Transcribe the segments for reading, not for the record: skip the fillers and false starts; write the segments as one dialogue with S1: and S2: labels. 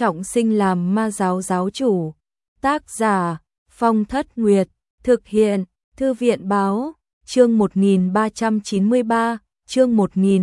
S1: trọng sinh làm ma giáo giáo chủ. Tác giả Phong Thất Nguyệt. Thực hiện Thư viện Báo. Chương 1393. Chương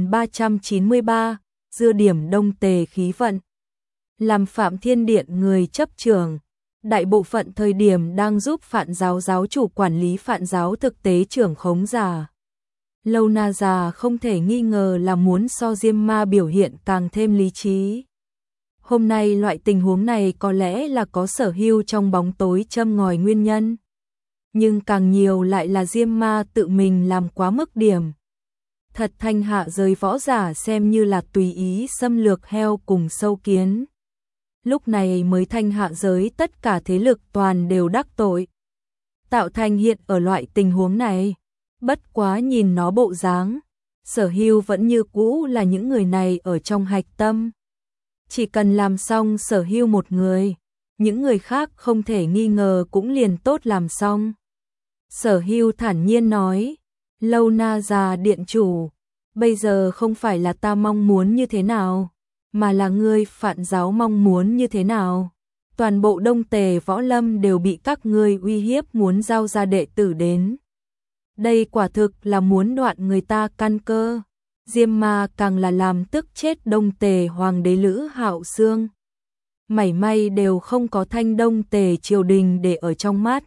S1: 1393. Dưa điểm Đông Tề khí vận. Làm Phạm Thiên Điện người chấp trưởng, đại bộ phận thời điểm đang giúp Phạn giáo giáo chủ quản lý Phạn giáo thực tế trưởng khống giả. Lâu Na già không thể nghi ngờ là muốn so Diêm Ma biểu hiện càng thêm lý trí. Hôm nay loại tình huống này có lẽ là có Sở Hưu trong bóng tối châm ngòi nguyên nhân. Nhưng càng nhiều lại là Diêm Ma tự mình làm quá mức điểm. Thật thanh hạ giới võ giả xem như là tùy ý xâm lược heo cùng sâu kiến. Lúc này mới thanh hạ giới tất cả thế lực toàn đều đắc tội. Tạo thành hiện ở loại tình huống này. Bất quá nhìn nó bộ dáng, Sở Hưu vẫn như cũ là những người này ở trong hạch tâm. Chỉ cần làm xong Sở Hưu một người, những người khác không thể nghi ngờ cũng liền tốt làm xong. Sở Hưu thản nhiên nói, Lâu Na già điện chủ, bây giờ không phải là ta mong muốn như thế nào, mà là ngươi Phạn giáo mong muốn như thế nào. Toàn bộ Đông Tề võ lâm đều bị các ngươi uy hiếp muốn giao ra đệ tử đến. Đây quả thực là muốn đoạn người ta căn cơ. Diêm Ma càng là làm tức chết Đông Tề hoàng đế Lữ Hạo Xương. Mảy may đều không có thanh Đông Tề triều đình để ở trong mắt.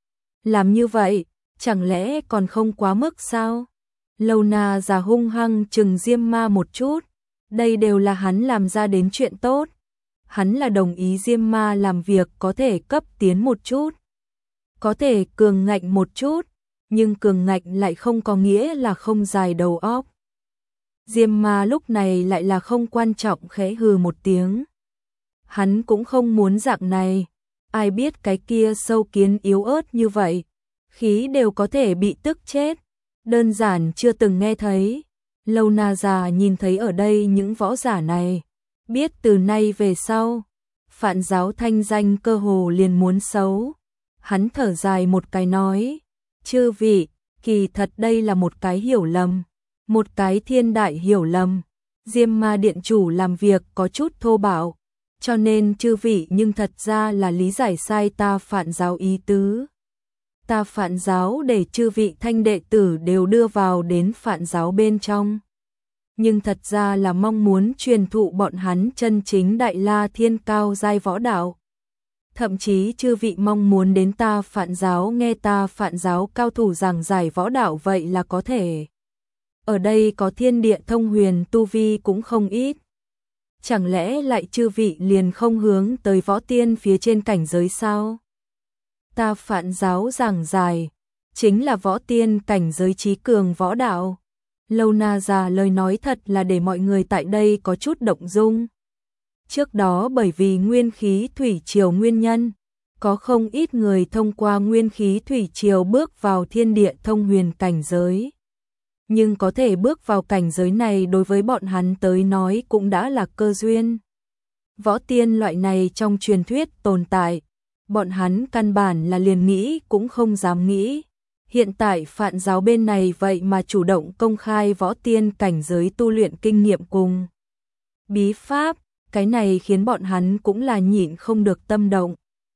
S1: Làm như vậy, chẳng lẽ còn không quá mức sao? Lâu Na già hung hăng chừng Diêm Ma một chút. Đây đều là hắn làm ra đến chuyện tốt. Hắn là đồng ý Diêm Ma làm việc có thể cấp tiến một chút, có thể cường ngạnh một chút, nhưng cường ngạnh lại không có nghĩa là không dài đầu óc. Diêm Ma lúc này lại là không quan trọng khẽ hừ một tiếng. Hắn cũng không muốn dạng này, ai biết cái kia sâu kiến yếu ớt như vậy, khí đều có thể bị tức chết, đơn giản chưa từng nghe thấy. Lâu Na già nhìn thấy ở đây những võ giả này, biết từ nay về sau, Phạn giáo thanh danh cơ hồ liền muốn xấu. Hắn thở dài một cái nói, chư vị, kỳ thật đây là một cái hiểu lầm, một cái thiên đại hiểu lầm. Diêm Ma điện chủ làm việc có chút thô bạo, cho nên chư vị nhưng thật ra là lý giải sai ta Phạn giáo ý tứ. Ta Phạn giáo để chư vị thanh đệ tử đều đưa vào đến Phạn giáo bên trong, nhưng thật ra là mong muốn truyền thụ bọn hắn chân chính đại la thiên cao giai võ đạo. Thậm chí chư vị mong muốn đến ta Phạn giáo nghe ta Phạn giáo cao thủ giảng giải võ đạo vậy là có thể. Ở đây có thiên địa thông huyền tu vi cũng không ít. Chẳng lẽ lại chư vị liền không hướng tới võ tiên phía trên cảnh giới sao? Ta Phạn giáo giảng giải chính là võ tiên cảnh giới trí cường võ đạo. Lâu Na già lời nói thật là để mọi người tại đây có chút động dung. Trước đó bởi vì nguyên khí thủy triều nguyên nhân, có không ít người thông qua nguyên khí thủy triều bước vào thiên địa thông huyền cảnh giới. Nhưng có thể bước vào cảnh giới này đối với bọn hắn tới nói cũng đã là cơ duyên. Võ tiên loại này trong truyền thuyết tồn tại, bọn hắn căn bản là liền nghĩ cũng không dám nghĩ. Hiện tại Phạn giáo bên này vậy mà chủ động công khai võ tiên cảnh giới tu luyện kinh nghiệm cùng bí pháp, cái này khiến bọn hắn cũng là nhịn không được tâm động.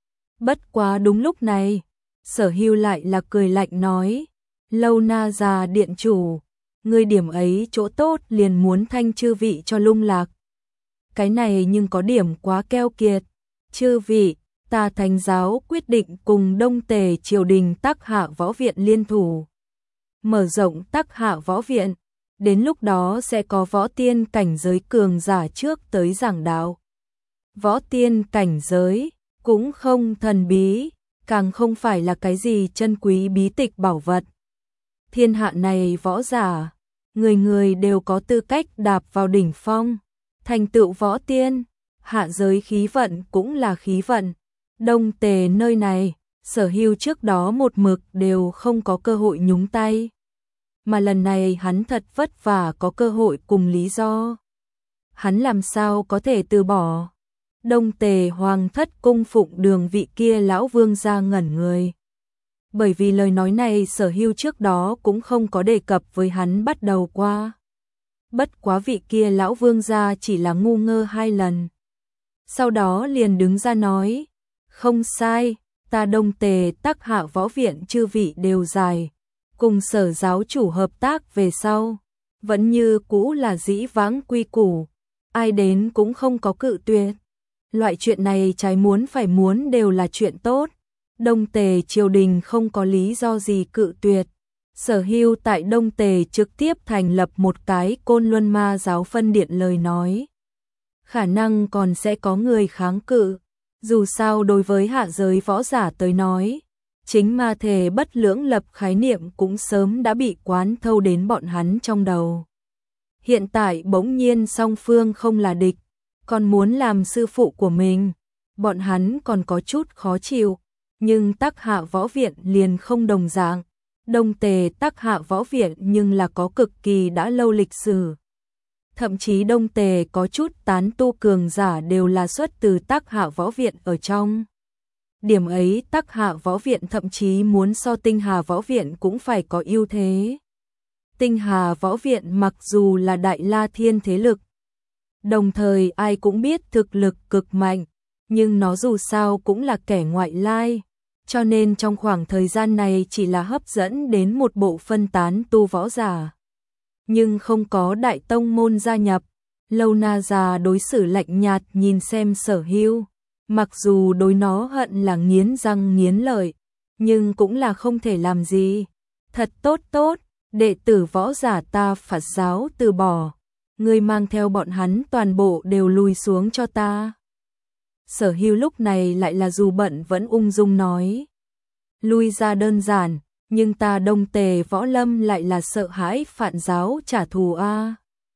S1: Bất quá đúng lúc này, Sở Hưu lại là cười lạnh nói, Lâu Na già điện chủ, ngươi điểm ấy chỗ tốt liền muốn thanh chư vị cho lung lạc. Cái này nhưng có điểm quá keo kiệt. Chư vị, ta Thánh giáo quyết định cùng Đông Tề triều đình Tắc Hạ võ viện liên thủ, mở rộng Tắc Hạ võ viện, đến lúc đó sẽ có võ tiên cảnh giới cường giả trước tới giảng đạo. Võ tiên cảnh giới cũng không thần bí, càng không phải là cái gì chân quý bí tịch bảo vật. Thiên hạ này võ giả, người người đều có tư cách đạp vào đỉnh phong, thành tựu võ tiên. Hạ giới khí vận cũng là khí vận. Đông Tề nơi này, Sở Hưu trước đó một mực đều không có cơ hội nhúng tay. Mà lần này hắn thật vất vả có cơ hội cùng lý do. Hắn làm sao có thể từ bỏ. Đông Tề hoàng thất cung phụng đường vị kia lão vương gia ngẩn người. Bởi vì lời nói này Sở Hưu trước đó cũng không có đề cập với hắn bắt đầu qua. Bất quá vị kia lão vương gia chỉ là ngu ngơ 2 lần. sau đó liền đứng ra nói, không sai, ta Đông Tề Tắc Hạ võ viện chư vị đều dài, cùng Sở giáo chủ hợp tác về sau, vẫn như cũ là dĩ vãng quy củ, ai đến cũng không có cự tuyệt. Loại chuyện này trái muốn phải muốn đều là chuyện tốt, Đông Tề triều đình không có lý do gì cự tuyệt. Sở Hưu tại Đông Tề trực tiếp thành lập một cái Côn Luân Ma giáo phân điện lời nói. Khả năng còn sẽ có người kháng cự, dù sao đối với hạ giới võ giả tới nói, chính ma thể bất lưỡng lập khái niệm cũng sớm đã bị quán thâu đến bọn hắn trong đầu. Hiện tại bỗng nhiên song phương không là địch, còn muốn làm sư phụ của mình, bọn hắn còn có chút khó chịu, nhưng Tắc Hạ võ viện liền không đồng dạng. Đông Tề Tắc Hạ võ viện nhưng là có cực kỳ đã lâu lịch sử. Thậm chí Đông Tề có chút tán tu cường giả đều là xuất từ Tắc Hạ võ viện ở trong. Điểm ấy Tắc Hạ võ viện thậm chí muốn so Tinh Hà võ viện cũng phải có ưu thế. Tinh Hà võ viện mặc dù là đại la thiên thế lực, đồng thời ai cũng biết thực lực cực mạnh, nhưng nó dù sao cũng là kẻ ngoại lai, cho nên trong khoảng thời gian này chỉ là hấp dẫn đến một bộ phân tán tu võ giả. Nhưng không có đại tông môn gia nhập, Lâu Na già đối xử lạnh nhạt nhìn xem Sở Hưu, mặc dù đối nó hận là nghiến răng nghiến lợi, nhưng cũng là không thể làm gì. Thật tốt tốt, đệ tử võ giả ta Phật giáo từ bỏ, ngươi mang theo bọn hắn toàn bộ đều lùi xuống cho ta. Sở Hưu lúc này lại là dù bận vẫn ung dung nói. Lui ra đơn giản, nhưng ta Đông Tề võ lâm lại là sợ hãi Phạn giáo trả thù a.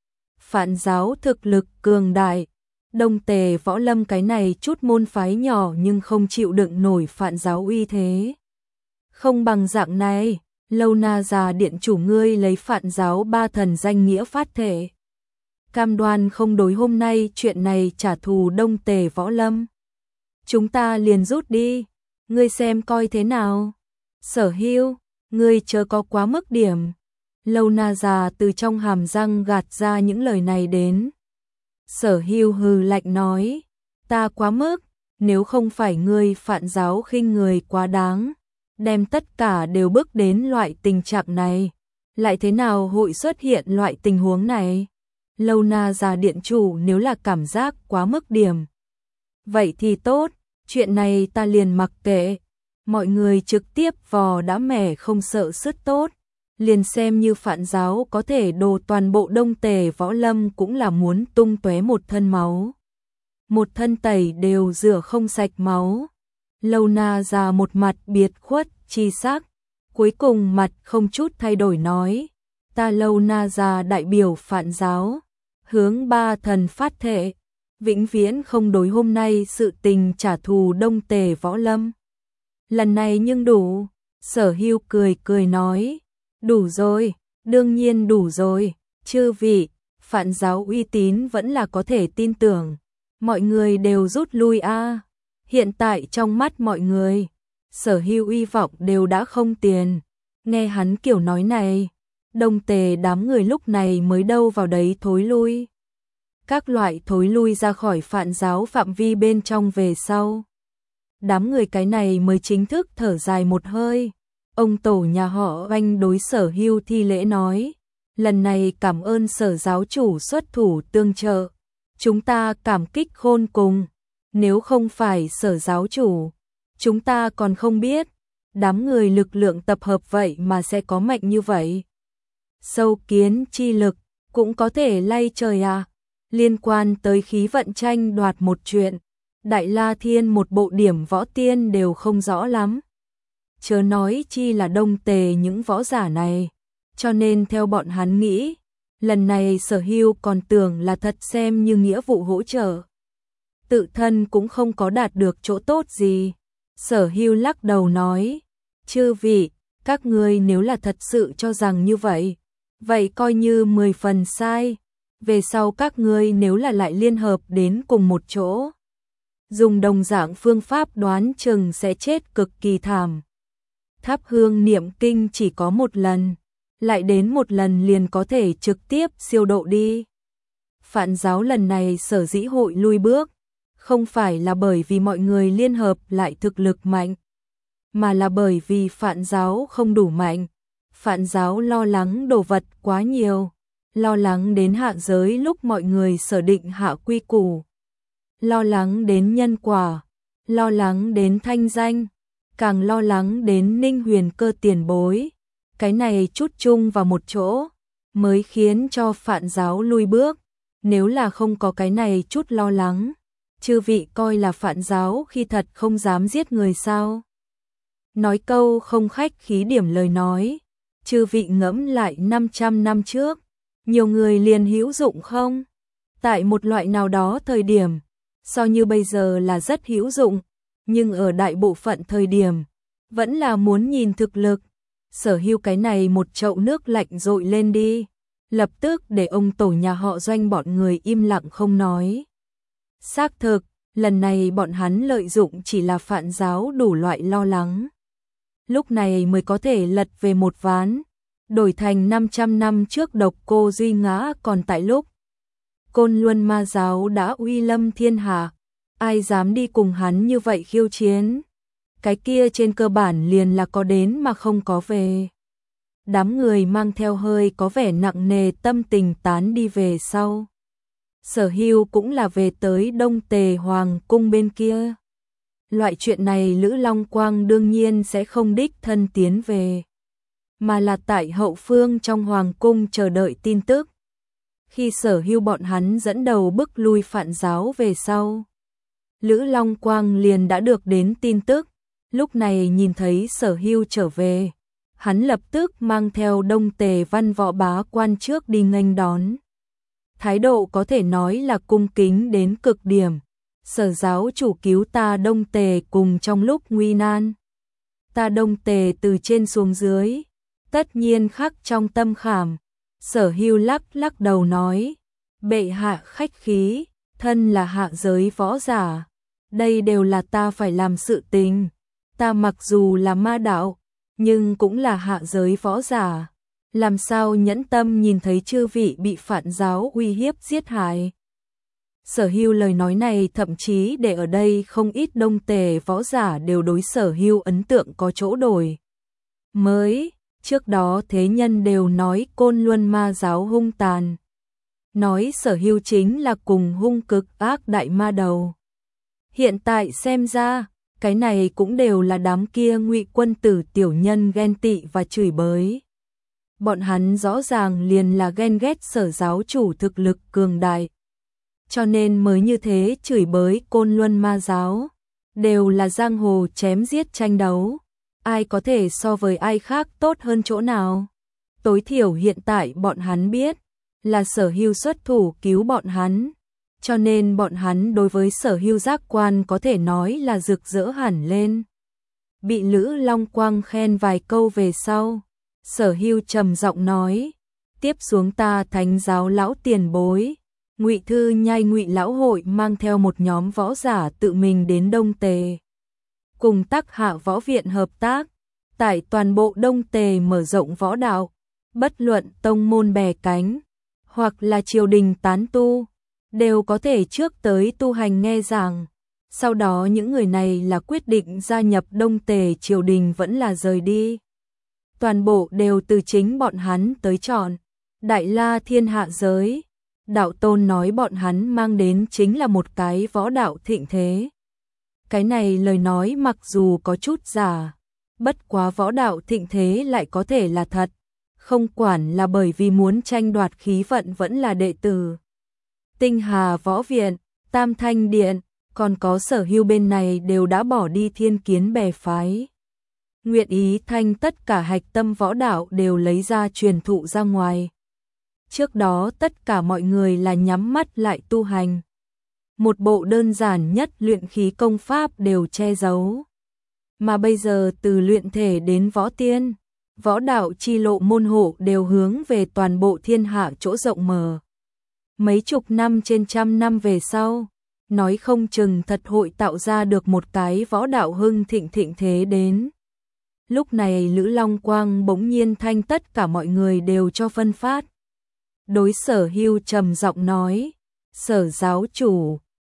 S1: Phạn giáo thực lực cường đại, Đông Tề võ lâm cái này chút môn phái nhỏ nhưng không chịu đựng nổi Phạn giáo uy thế. Không bằng dạng này, Lâu Na già điện chủ ngươi lấy Phạn giáo ba thần danh nghĩa phát thể. Cam đoan không đối hôm nay chuyện này trả thù Đông Tề võ lâm. Chúng ta liền rút đi, ngươi xem coi thế nào. Sở Hưu, ngươi chớ có quá mức điểm. Lâu Na già từ trong hàm răng gạt ra những lời này đến. Sở Hưu hừ lạnh nói, ta quá mức, nếu không phải ngươi Phạn giáo khinh người quá đáng, đem tất cả đều bước đến loại tình trạng này, lại thế nào hội xuất hiện loại tình huống này? Lâu Na già điện chủ nếu là cảm giác quá mức điểm, vậy thì tốt, chuyện này ta liền mặc kệ. Mọi người trực tiếp vò đã mẻ không sợ sứt tốt, liền xem như Phạn giáo có thể đồ toàn bộ Đông Tề võ lâm cũng là muốn tung tóe một thân máu. Một thân tẩy đều rửa không sạch máu. Lâu Na già một mặt biệt khuất chi sắc, cuối cùng mặt không chút thay đổi nói, ta Lâu Na già đại biểu Phạn giáo, hướng ba thần phát thệ, vĩnh viễn không đối hôm nay sự tình trả thù Đông Tề võ lâm. Lần này nhưng đủ. Sở Hưu cười cười nói, đủ rồi, đương nhiên đủ rồi, chư vị, Phạn giáo uy tín vẫn là có thể tin tưởng, mọi người đều rút lui a. Hiện tại trong mắt mọi người, Sở Hưu uy vọng đều đã không tiền. Nghe hắn kiểu nói này, Đông Tề đám người lúc này mới đâu vào đấy thối lui. Các loại thối lui ra khỏi Phạn giáo phạm vi bên trong về sau. Đám người cái này mới chính thức thở dài một hơi. Ông tổ nhà họ Anh đối Sở Hưu thi lễ nói, lần này cảm ơn Sở giáo chủ xuất thủ tương trợ, chúng ta cảm kích khôn cùng, nếu không phải Sở giáo chủ, chúng ta còn không biết, đám người lực lượng tập hợp vậy mà sẽ có mạnh như vậy. Sâu kiến chi lực, cũng có thể lay trời à, liên quan tới khí vận tranh đoạt một chuyện. Đại La Thiên một bộ điểm võ tiên đều không rõ lắm. Chớ nói chi là Đông Tề những võ giả này. Cho nên theo bọn hắn nghĩ, lần này Sở Hưu còn tưởng là thật xem như nghĩa vụ hỗ trợ. Tự thân cũng không có đạt được chỗ tốt gì. Sở Hưu lắc đầu nói, chư vị, các ngươi nếu là thật sự cho rằng như vậy, vậy coi như 10 phần sai. Về sau các ngươi nếu là lại liên hợp đến cùng một chỗ, dùng đồng dạng phương pháp đoán chừng sẽ chết cực kỳ thảm. Thắp hương niệm kinh chỉ có một lần, lại đến một lần liền có thể trực tiếp siêu độ đi. Phạn giáo lần này sở dĩ hội lui bước, không phải là bởi vì mọi người liên hợp lại thực lực mạnh, mà là bởi vì Phạn giáo không đủ mạnh. Phạn giáo lo lắng đồ vật quá nhiều, lo lắng đến hạ giới lúc mọi người sở định hạ quy củ, lo lắng đến nhân quả, lo lắng đến thanh danh, càng lo lắng đến Ninh Huyền Cơ tiền bối. Cái này chút chung vào một chỗ, mới khiến cho Phạn giáo lui bước. Nếu là không có cái này chút lo lắng, chư vị coi là Phạn giáo khi thật không dám giết người sao? Nói câu không khách khí điểm lời nói, chư vị ngẫm lại 500 năm trước, nhiều người liền hữu dụng không? Tại một loại nào đó thời điểm, so như bây giờ là rất hữu dụng, nhưng ở đại bộ phận thời điểm, vẫn là muốn nhìn thực lực. Sở Hưu cái này một chậu nước lạnh dội lên đi, lập tức để ông tổ nhà họ Doanh bọn người im lặng không nói. Xác thực, lần này bọn hắn lợi dụng chỉ là Phạn giáo đủ loại lo lắng. Lúc này mới có thể lật về một ván, đổi thành 500 năm trước Độc Cô Duy ngã còn tại lúc. Côn Luân Ma giáo đã uy lâm thiên hạ, ai dám đi cùng hắn như vậy khiêu chiến. Cái kia trên cơ bản liền là có đến mà không có về. Đám người mang theo hơi có vẻ nặng nề tâm tình tán đi về sau. Sở Hưu cũng là về tới Đông Tề Hoàng cung bên kia. Loại chuyện này Lữ Long Quang đương nhiên sẽ không đích thân tiến về, mà là tại hậu phương trong Hoàng cung chờ đợi tin tức. Khi Sở Hưu bọn hắn dẫn đầu bức lui Phạn giáo về sau, Lữ Long Quang liền đã được đến tin tức. Lúc này nhìn thấy Sở Hưu trở về, hắn lập tức mang theo Đông Tề văn võ bá quan trước đi nghênh đón. Thái độ có thể nói là cung kính đến cực điểm. Sở giáo chủ cứu ta Đông Tề cùng trong lúc nguy nan. Ta Đông Tề từ trên xuống dưới, tất nhiên khắc trong tâm khảm. Sở Hưu lắc lắc đầu nói, bệ hạ khách khí, thân là hạ giới võ giả, đây đều là ta phải làm sự tình. Ta mặc dù là ma đạo, nhưng cũng là hạ giới võ giả, làm sao nhẫn tâm nhìn thấy chư vị bị Phạn giáo uy hiếp giết hại. Sở Hưu lời nói này thậm chí để ở đây không ít Đông Tề võ giả đều đối Sở Hưu ấn tượng có chỗ đổi. Mới, trước đó thế nhân đều nói Côn Luân Ma giáo hung tàn, nói Sở Hưu chính là cùng hung cực ác đại ma đầu. Hiện tại xem ra, cái này cũng đều là đám kia Ngụy quân tử tiểu nhân ghen tị và chửi bới. Bọn hắn rõ ràng liền là ghen ghét Sở giáo chủ thực lực cường đại, cho nên mới như thế chửi bới Côn Luân Ma giáo. Đều là giang hồ chém giết tranh đấu, ai có thể so với ai khác tốt hơn chỗ nào. Tối thiểu hiện tại bọn hắn biết là Sở Hưu xuất thủ cứu bọn hắn, cho nên bọn hắn đối với Sở Hưu giác quan có thể nói là rực rỡ hẳn lên. Bị Lữ Long Quang khen vài câu về sau, Sở Hưu trầm giọng nói, tiếp xuống ta thánh giáo lão tiền bối, Ngụy Thư Nhai Ngụy lão hội mang theo một nhóm võ giả tự mình đến Đông Tề, cùng Tắc Hạ võ viện hợp tác, tại toàn bộ Đông Tề mở rộng võ đạo, bất luận tông môn bè cánh, hoặc là triều đình tán tu, đều có thể trước tới tu hành nghe giảng. Sau đó những người này là quyết định gia nhập Đông Tề triều đình vẫn là rời đi. Toàn bộ đều từ chính bọn hắn tới chọn. Đại La thiên hạ giới, đạo tôn nói bọn hắn mang đến chính là một cái võ đạo thịnh thế. Cái này lời nói mặc dù có chút giả, bất quá võ đạo thịnh thế lại có thể là thật, không quản là bởi vì muốn tranh đoạt khí vận vẫn là đệ tử. Tinh Hà võ viện, Tam Thanh điện, còn có Sở Hưu bên này đều đã bỏ đi thiên kiến bè phái. Nguyện ý thanh tất cả hạch tâm võ đạo đều lấy ra truyền thụ ra ngoài. Trước đó tất cả mọi người là nhắm mắt lại tu hành. Một bộ đơn giản nhất luyện khí công pháp đều che giấu. Mà bây giờ từ luyện thể đến võ tiên, võ đạo chi lộ môn hộ đều hướng về toàn bộ thiên hạ chỗ rộng mở. Mấy chục năm trên trăm năm về sau, nói không chừng thật hội tạo ra được một cái võ đạo hưng thịnh thịnh thế đến. Lúc này Lữ Long Quang bỗng nhiên thanh tất cả mọi người đều cho phân phát. Đối Sở Hưu trầm giọng nói, Sở giáo chủ,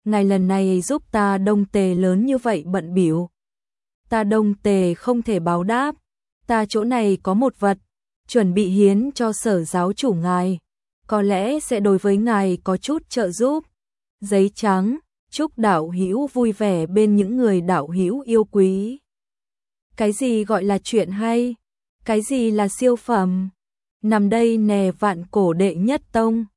S1: ngài lần này giúp ta Đông Tề lớn như vậy bận bịu. Ta Đông Tề không thể báo đáp, ta chỗ này có một vật, chuẩn bị hiến cho Sở giáo chủ ngài, có lẽ sẽ đối với ngài có chút trợ giúp. Giấy trắng, chúc đạo hữu vui vẻ bên những người đạo hữu yêu quý. Cái gì gọi là chuyện hay? Cái gì là siêu phẩm? Nằm đây nè Vạn Cổ đệ nhất tông.